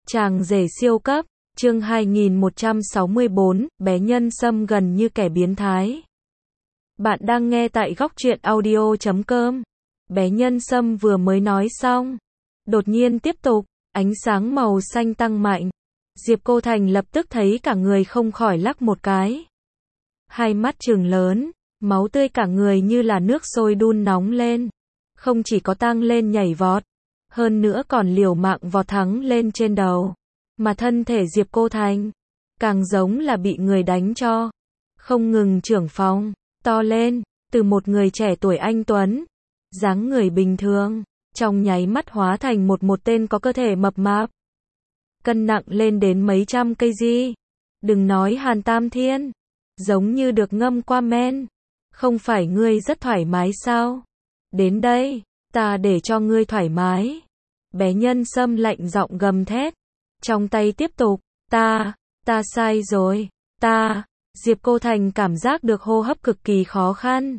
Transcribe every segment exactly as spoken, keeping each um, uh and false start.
Chàng rể siêu cấp, chương hai nghìn một trăm sáu mươi bốn, bé Nhân Sâm gần như kẻ biến thái. Bạn đang nghe tại góc truyện audio chấm com. Bé Nhân Sâm vừa mới nói xong. Đột nhiên tiếp tục, ánh sáng màu xanh tăng mạnh. Diệp Cô Thành lập tức thấy cả người không khỏi lắc một cái. Hai mắt trừng lớn, máu tươi cả người như là nước sôi đun nóng lên. Không chỉ có tăng lên nhảy vọt, hơn nữa còn liều mạng vọt thắng lên trên đầu. Mà thân thể Diệp Cô Thành, càng giống là bị người đánh cho. Không ngừng trưởng phóng, to lên, từ một người trẻ tuổi anh tuấn, dáng người bình thường, trong nháy mắt hóa thành một một tên có cơ thể mập mạp. Cân nặng lên đến mấy trăm cây gi. Đừng nói Hàn Tam Thiên, giống như được ngâm qua men. Không phải ngươi rất thoải mái sao? Đến đây, ta để cho ngươi thoải mái. Bé Nhân Sâm lạnh giọng gầm thét. Trong tay tiếp tục, ta, ta sai rồi, ta, Diệp Cô Thành cảm giác được hô hấp cực kỳ khó khăn.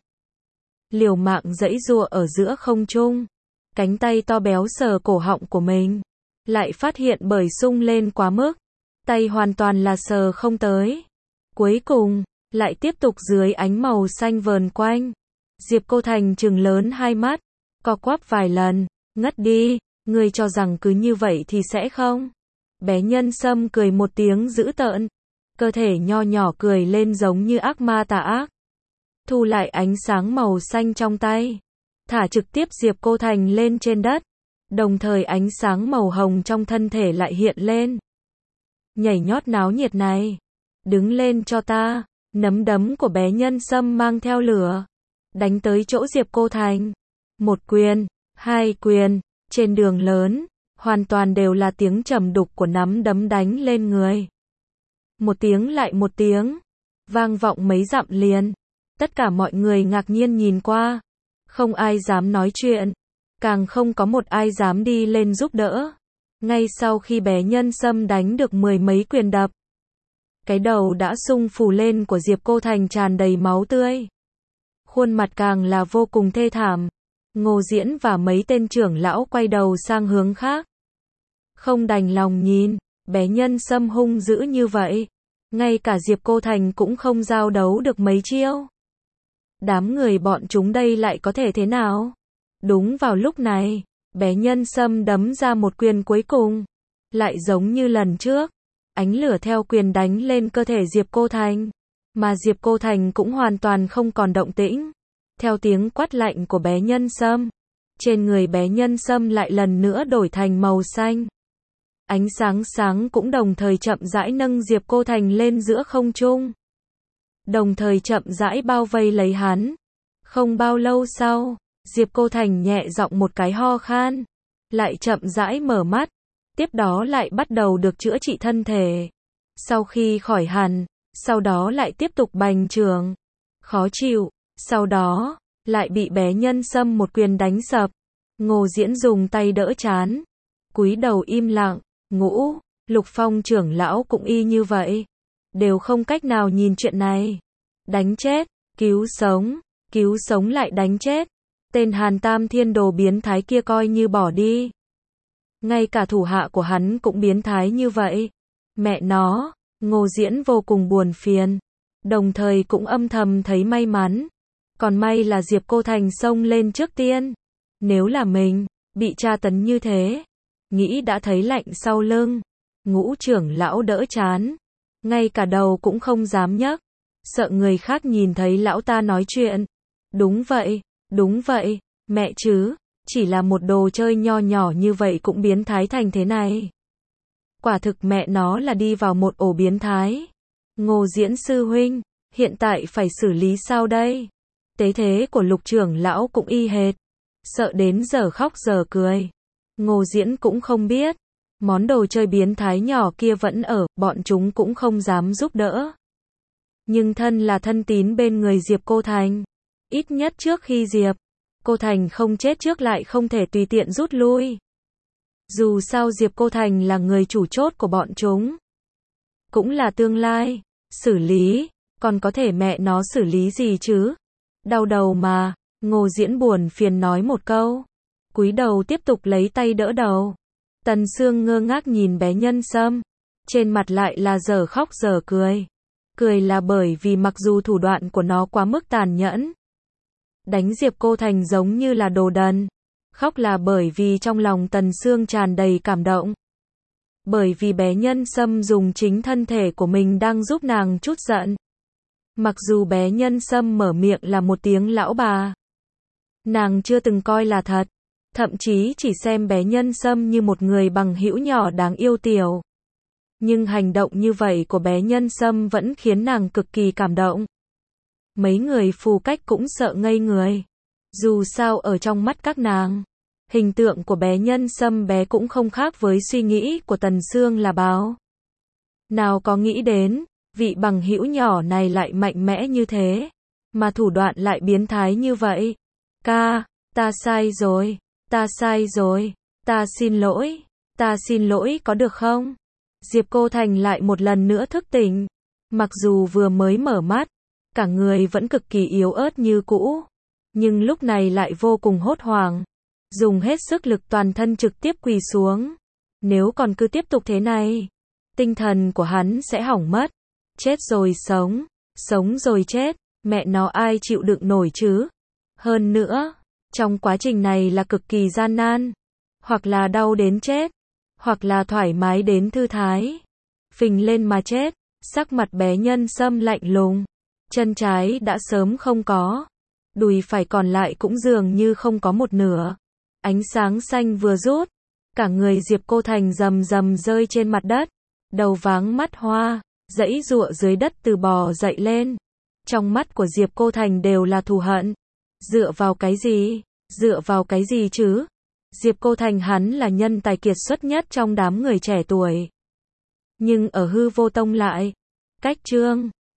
Liều mạng giãy giụa ở giữa không trung, cánh tay to béo sờ cổ họng của mình, lại phát hiện bởi sung lên quá mức, tay hoàn toàn là sờ không tới. Cuối cùng, lại tiếp tục dưới ánh màu xanh vờn quanh. Diệp Cô Thành trừng lớn hai mắt, co quắp vài lần, ngất đi, ngươi cho rằng cứ như vậy thì sẽ không? Bé Nhân Sâm cười một tiếng dữ tợn, cơ thể nho nhỏ cười lên giống như ác ma tà ác. Thu lại ánh sáng màu xanh trong tay, thả trực tiếp Diệp Cô Thành lên trên đất, đồng thời ánh sáng màu hồng trong thân thể lại hiện lên. Nhảy nhót náo nhiệt này, đứng lên cho ta. Nắm đấm của bé Nhân Sâm mang theo lửa, đánh tới chỗ Diệp Cô Thành. Một quyền, hai quyền, trên đường lớn, hoàn toàn đều là tiếng trầm đục của nắm đấm đánh lên người. Một tiếng lại một tiếng, vang vọng mấy dặm liền. Tất cả mọi người ngạc nhiên nhìn qua, không ai dám nói chuyện, càng không có một ai dám đi lên giúp đỡ. Ngay sau khi bé Nhân Sâm đánh được mười mấy quyền đập, cái đầu đã sung phù lên của Diệp Cô Thành tràn đầy máu tươi. Khuôn mặt càng là vô cùng thê thảm. Ngô Diễn và mấy tên trưởng lão quay đầu sang hướng khác. Không đành lòng nhìn, bé Nhân Sâm hung dữ như vậy. Ngay cả Diệp Cô Thành cũng không giao đấu được mấy chiêu. Đám người bọn chúng đây lại có thể thế nào? Đúng vào lúc này, bé Nhân Sâm đấm ra một quyền cuối cùng. Lại giống như lần trước, ánh lửa theo quyền đánh lên cơ thể Diệp Cô Thành. Mà Diệp Cô Thành cũng hoàn toàn không còn động tĩnh. Theo tiếng quát lạnh của bé Nhân Sâm, trên người bé Nhân Sâm lại lần nữa đổi thành màu xanh. Ánh sáng sáng cũng đồng thời chậm rãi nâng Diệp Cô Thành lên giữa không trung. Đồng thời chậm rãi bao vây lấy hắn. Không bao lâu sau, Diệp Cô Thành nhẹ giọng một cái ho khan, lại chậm rãi mở mắt, tiếp đó lại bắt đầu được chữa trị thân thể. Sau khi khỏi hẳn, sau đó lại tiếp tục bành trướng, khó chịu. Sau đó, lại bị bé Nhân Sâm một quyền đánh sập. Ngô Diễn dùng tay đỡ trán, cúi đầu im lặng. Ngũ, Lục Phong trưởng lão cũng y như vậy, đều không cách nào nhìn chuyện này. Đánh chết, cứu sống, cứu sống lại đánh chết. Tên Hàn Tam Thiên đồ biến thái kia coi như bỏ đi. Ngay cả thủ hạ của hắn cũng biến thái như vậy. Mẹ nó, Ngô Diễn vô cùng buồn phiền, đồng thời cũng âm thầm thấy may mắn. Còn may là Diệp Cô Thành xông lên trước tiên. Nếu là mình, bị tra tấn như thế, nghĩ đã thấy lạnh sau lưng. Ngũ trưởng lão đỡ chán, ngay cả đầu cũng không dám nhấc, sợ người khác nhìn thấy lão ta nói chuyện. Đúng vậy, đúng vậy, mẹ chứ, chỉ là một đồ chơi nho nhỏ như vậy cũng biến thái thành thế này. Quả thực mẹ nó là đi vào một ổ biến thái. Ngô Diễn sư huynh, hiện tại phải xử lý sao đây? Tế thế của Lục trưởng lão cũng y hệt, sợ đến giờ khóc giờ cười. Ngô Diễn cũng không biết, món đồ chơi biến thái nhỏ kia vẫn ở, bọn chúng cũng không dám giúp đỡ. Nhưng thân là thân tín bên người Diệp Cô Thành, ít nhất trước khi Diệp Cô Thành không chết trước lại không thể tùy tiện rút lui. Dù sao Diệp Cô Thành là người chủ chốt của bọn chúng, cũng là tương lai, xử lý, còn có thể mẹ nó xử lý gì chứ? Đau đầu mà. Ngô Diễn buồn phiền nói một câu, cúi đầu tiếp tục lấy tay đỡ đầu. Tần Sương ngơ ngác nhìn bé Nhân Sâm, trên mặt lại là dở khóc dở cười. Cười là bởi vì mặc dù thủ đoạn của nó quá mức tàn nhẫn, đánh Diệp Cô Thành giống như là đồ đần. Khóc là bởi vì trong lòng Tần Sương tràn đầy cảm động. Bởi vì bé Nhân Sâm dùng chính thân thể của mình đang giúp nàng trút giận. Mặc dù bé Nhân Sâm mở miệng là một tiếng lão bà, nàng chưa từng coi là thật, thậm chí chỉ xem bé Nhân Sâm như một người bằng hữu nhỏ đáng yêu tiểu. Nhưng hành động như vậy của bé Nhân Sâm vẫn khiến nàng cực kỳ cảm động. Mấy người phù cách cũng sợ ngây người. Dù sao ở trong mắt các nàng, hình tượng của bé Nhân Sâm bé cũng không khác với suy nghĩ của Tần Sương là bao. Nào có nghĩ đến, vị bằng hữu nhỏ này lại mạnh mẽ như thế, mà thủ đoạn lại biến thái như vậy. Ca, ta sai rồi, ta sai rồi, ta xin lỗi, ta xin lỗi có được không? Diệp Cô Thành lại một lần nữa thức tỉnh. Mặc dù vừa mới mở mắt, cả người vẫn cực kỳ yếu ớt như cũ, nhưng lúc này lại vô cùng hốt hoảng, dùng hết sức lực toàn thân trực tiếp quỳ xuống. Nếu còn cứ tiếp tục thế này, tinh thần của hắn sẽ hỏng mất. Chết rồi sống, sống rồi chết, mẹ nó ai chịu đựng nổi chứ? Hơn nữa, trong quá trình này là cực kỳ gian nan, hoặc là đau đến chết, hoặc là thoải mái đến thư thái. Phình lên mà chết. Sắc mặt bé Nhân Sâm lạnh lùng, chân trái đã sớm không có, đùi phải còn lại cũng dường như không có một nửa. Ánh sáng xanh vừa rút, cả người Diệp Cô Thành rầm rầm rơi trên mặt đất, đầu váng mắt hoa, giãy giụa dưới đất từ bò dậy lên. Trong mắt của Diệp Cô Thành đều là thù hận. Dựa vào cái gì? Dựa vào cái gì chứ? Diệp Cô Thành hắn là nhân tài kiệt xuất nhất trong đám người trẻ tuổi. Nhưng ở Hư Vô Tông lại, cách chương